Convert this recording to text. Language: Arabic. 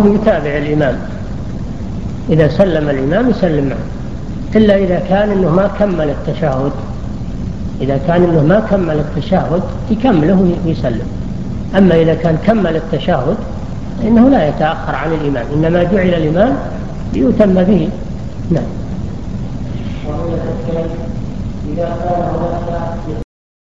فإنه يتابع الإمام، إذا سلم الإمام يسلم معه، إلا إذا كان إنه ما كمل التشهد. إذا كان إنه ما كمل التشهد يكمله ويسلم. أما إذا كان كمل التشهد إنه لا يتأخر عن الإمام، إنما جعل الإمام ليتم به. نعم.